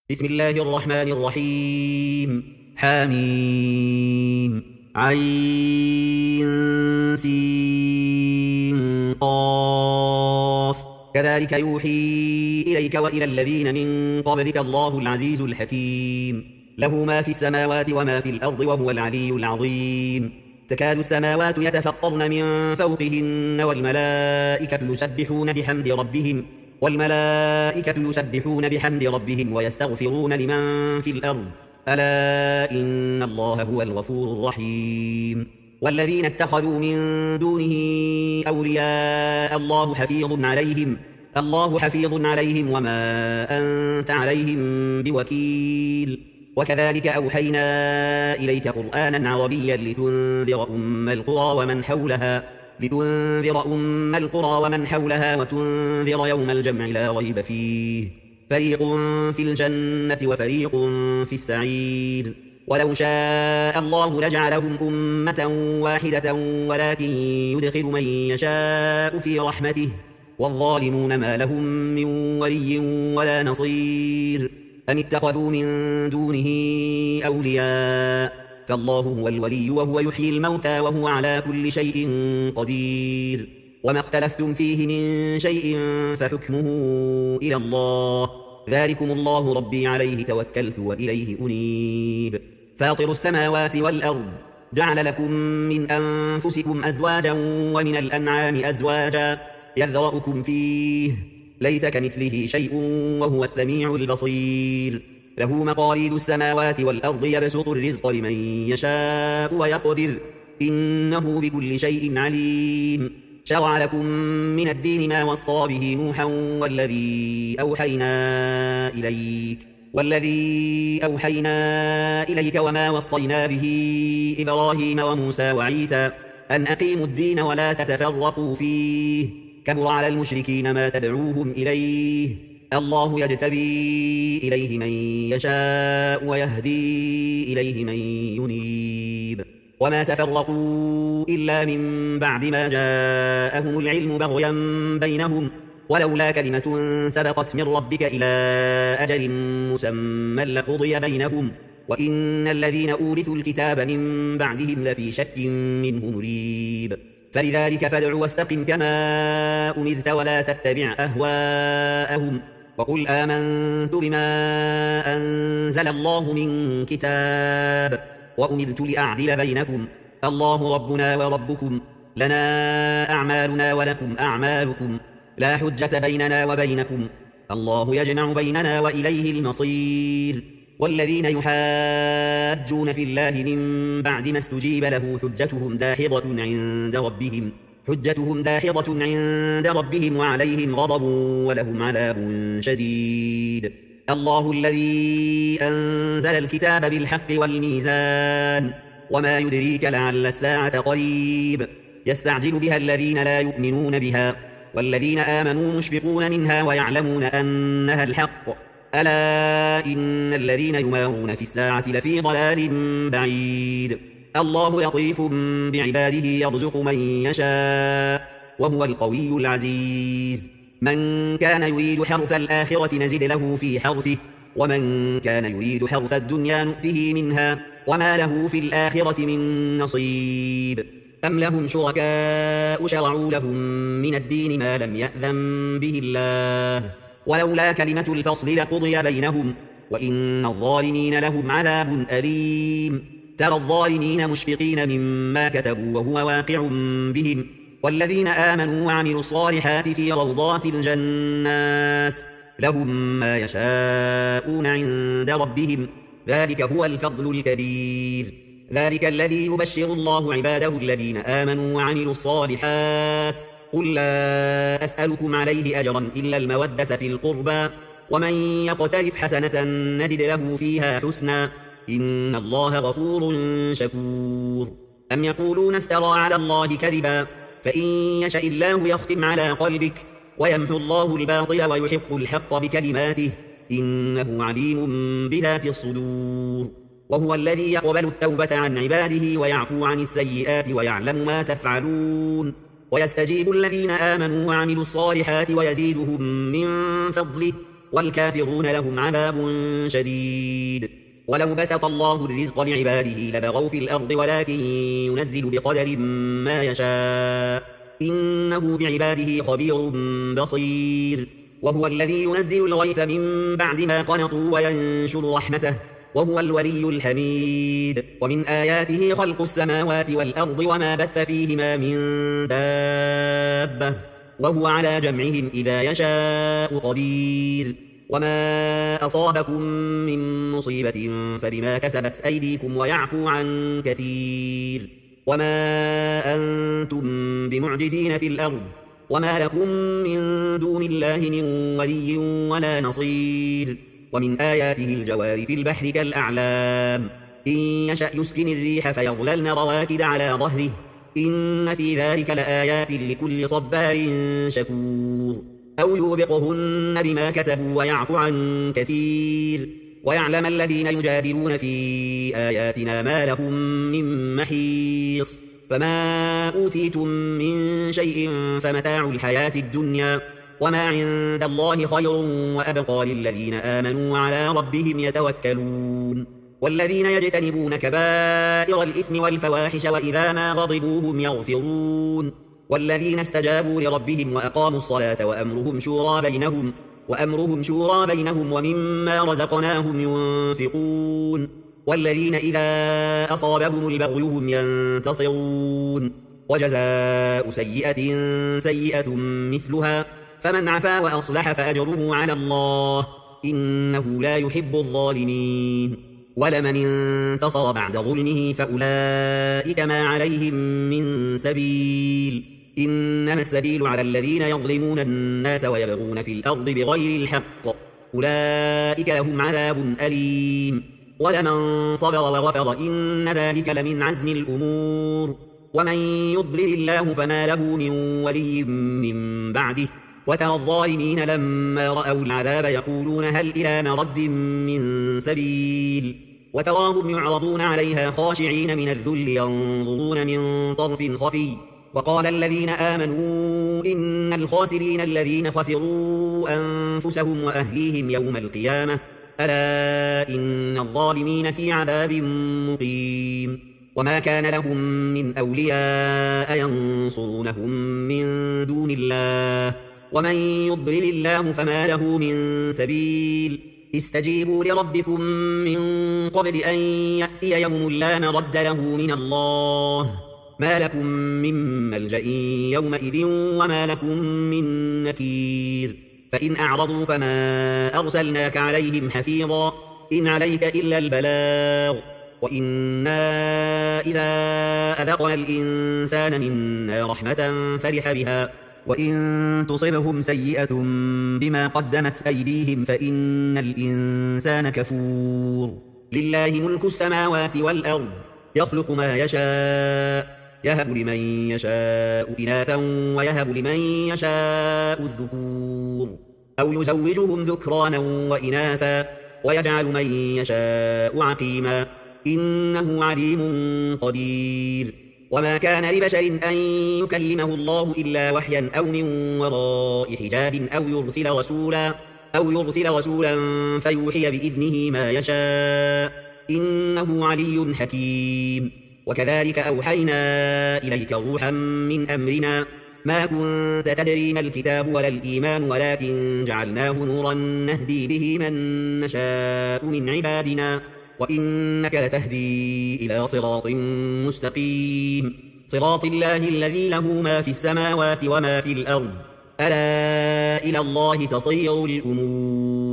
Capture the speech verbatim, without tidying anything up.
بسم الله الرحمن الرحيم حميم عين سين قاف كذلك يوحي إليك وإلى الذين من قبلك الله العزيز الحكيم له ما في السماوات وما في الأرض وهو العلي العظيم تكاد السماوات يتفطرن من فوقهن والملائكة يسبحون بحمد ربهم والملائكة يسبحون بحمد ربهم ويستغفرون لمن في الأرض ألا إن الله هو الغفور الرحيم والذين اتخذوا من دونه أولياء الله حفيظ عليهم الله حفيظ عليهم وما أنت عليهم بوكيل وكذلك أوحينا إليك قرآنا عربيا لتنذر أم القرى ومن حولها لتنذر أم القرى ومن حولها وتنذر يوم الجمع لا ريب فيه فريق في الجنة وفريق في السعير ولو شاء الله لجعلهم أمة واحدة ولكن يدخل من يشاء في رحمته والظالمون ما لهم من ولي ولا نصير أم اتخذوا من دونه أولياء فالله هو الولي وهو يحيي الموتى وهو على كل شيء قدير وما اختلفتم فيه من شيء فحكمه إلى الله ذلكم الله ربي عليه توكلت وإليه أنيب فاطر السماوات والأرض جعل لكم من أنفسكم أزواجا ومن الأنعام أزواجا يذرأكم فيه ليس كمثله شيء وهو السميع البصير له مقاليد السماوات والأرض يبسط الرزق لمن يشاء ويقدر إنه بكل شيء عليم شرع لكم من الدين ما وصى به نوحا والذي أوحينا إليك والذي أوحينا إليك وما وصينا به إبراهيم وموسى وعيسى أن أقيموا الدين ولا تتفرقوا فيه كبر على المشركين ما تدعوهم إليه الله يجتبي إليه من يشاء ويهدي إليه من ينيب وما تفرقوا إلا من بعد ما جاءهم العلم بغيا بينهم ولولا كلمة سبقت من ربك إلى أجل مسمى لقضي بينهم وإن الذين أورثوا الكتاب من بعدهم لفي شك منه مريب فلذلك فادع واستقم كما أمرت ولا تتبع أهواءهم وقل آمنت بما أنزل الله من كتاب وأمرت لأعدل بينكم الله ربنا وربكم لنا أعمالنا ولكم أعمالكم لا حجة بيننا وبينكم الله يجمع بيننا وإليه المصير والذين يحاجون في الله من بعد ما استجيب له حجتهم داحضة عند ربهم حجتهم داحضة عند ربهم وعليهم غضب ولهم عذاب شديد الله الذي أنزل الكتاب بالحق والميزان وما يدريك لعل الساعة قريب يستعجل بها الذين لا يؤمنون بها والذين آمنوا مشفقون منها ويعلمون أنها الحق ألا إن الذين يمارون في الساعة لفي ضلال بعيد الله لطيف بعباده يرزق من يشاء وهو القوي العزيز من كان يريد حرث الآخرة نزد له في حرثه ومن كان يريد حرث الدنيا نؤته منها وما له في الآخرة من نصيب أم لهم شركاء شرعوا لهم من الدين ما لم يأذن به الله ولولا كلمة الفصل لقضي بينهم وإن الظالمين لهم عذاب أليم ترى الظالمين مشفقين مما كسبوا وهو واقع بهم والذين آمنوا وعملوا الصالحات في روضات الجنات لهم ما يشاءون عند ربهم ذلك هو الفضل الكبير ذلك الذي يبشر الله عباده الذين آمنوا وعملوا الصالحات قل لا أسألكم عليه أجرا إلا المودة في القربى ومن يقترف حسنة نزد له فيها حسنا إن الله غفور شكور أم يقولون افترى على الله كذبا فإن يشاء الله يختم على قلبك ويمحو الله الباطل ويحق الحق بكلماته إنه عليم بذات الصدور وهو الذي يقبل التوبة عن عباده ويعفو عن السيئات ويعلم ما تفعلون ويستجيب الذين آمنوا وعملوا الصالحات ويزيدهم من فضله والكافرون لهم عذاب شديد. ولو بسط الله الرزق لعباده لبغوا في الأرض ولكن ينزل بقدر ما يشاء إنه بعباده خبير بصير. وهو الذي ينزل الغيث من بعد ما قنطوا وينشر رحمته وهو الولي الحميد. ومن آياته خلق السماوات والأرض وما بث فيهما من دابة وهو على جمعهم إذا يشاء قدير. وما أصابكم من مصيبة فبما كسبت أيديكم ويعفو عن كثير. وما أنتم بمعجزين في الأرض وما لكم من دون الله من ولي ولا نصير. ومن آياته الجوار في البحر كالأعلام إن يشأ يسكن الريح فيظللن رواكد على ظهره إن في ذلك لآيات لكل صبار شكور. أو يوبقهن بما كسبوا ويعفو عن كثير. ويعلم الذين يجادلون في آياتنا ما لهم من محيص. فما أوتيتم من شيء فمتاع الحياة الدنيا وما عند الله خير وأبقى للذين آمنوا وعلى ربهم يتوكلون. والذين يجتنبون كبائر الإثم والفواحش وإذا ما غضبوا هم يغفرون. والذين استجابوا لربهم وأقاموا الصلاة وأمرهم شورى بينهم وأمرهم شورى بينهم ومما رزقناهم ينفقون. والذين إذا أصابهم البغي هم ينتصرون. وجزاء سيئة سيئة مثلها فمن عفا وأصلح فأجره على الله إنه لا يحب الظالمين. ولمن انتصر بعد ظلمه فأولئك ما عليهم من سبيل إنما السبيل على الذين يظلمون الناس ويبغون في الأرض بغير الحق أولئك لهم عذاب أليم. ولمن صبر وغفر إن ذلك لمن عزم الأمور. ومن يضلل الله فما له من ولي من بعده. وترى الظالمين لما رأوا العذاب يقولون هل إلى مرد من سبيل. وتراهم يعرضون عليها خاشعين من الذل ينظرون من طرف خفي. وقال الذين آمنوا إن الخاسرين الذين خسروا أنفسهم وأهليهم يوم القيامة ألا إن الظالمين في عذاب مقيم. وما كان لهم من أولياء ينصرونهم من دون الله ومن يضلل الله فما له من سبيل. استجيبوا لربكم من قبل أن يأتي يوم لا مرد له من الله ما لكم من ملجأ يومئذ وما لكم من نكير. فإن أعرضوا فما أرسلناك عليهم حفيظا إن عليك إلا البلاغ. وإنا إذا أذقنا الإنسان منا رحمة فرح بها وإن تصبهم سيئة بما قدمت أيديهم فإن الإنسان كفور. لله ملك السماوات والأرض يخلق ما يشاء يهب لمن يشاء إناثا ويهب لمن يشاء الذكور أو يزوجهم ذكرانا وإناثا ويجعل من يشاء عقيما إنه عليم قدير. وما كان لبشر أن يكلمه الله إلا وحيا أو من وراء حجاب أو يرسل رسولا أو يرسل رسولا فيوحي بإذنه ما يشاء إنه علي حكيم. وكذلك أوحينا إليك روحا من أمرنا ما كنت تدري ما الكتاب ولا الإيمان ولكن جعلناه نورا نهدي به من نشاء من عبادنا وإنك لتهدي إلى صراط مستقيم صراط الله الذي له ما في السماوات وما في الأرض ألا إلى الله تصير الأمور.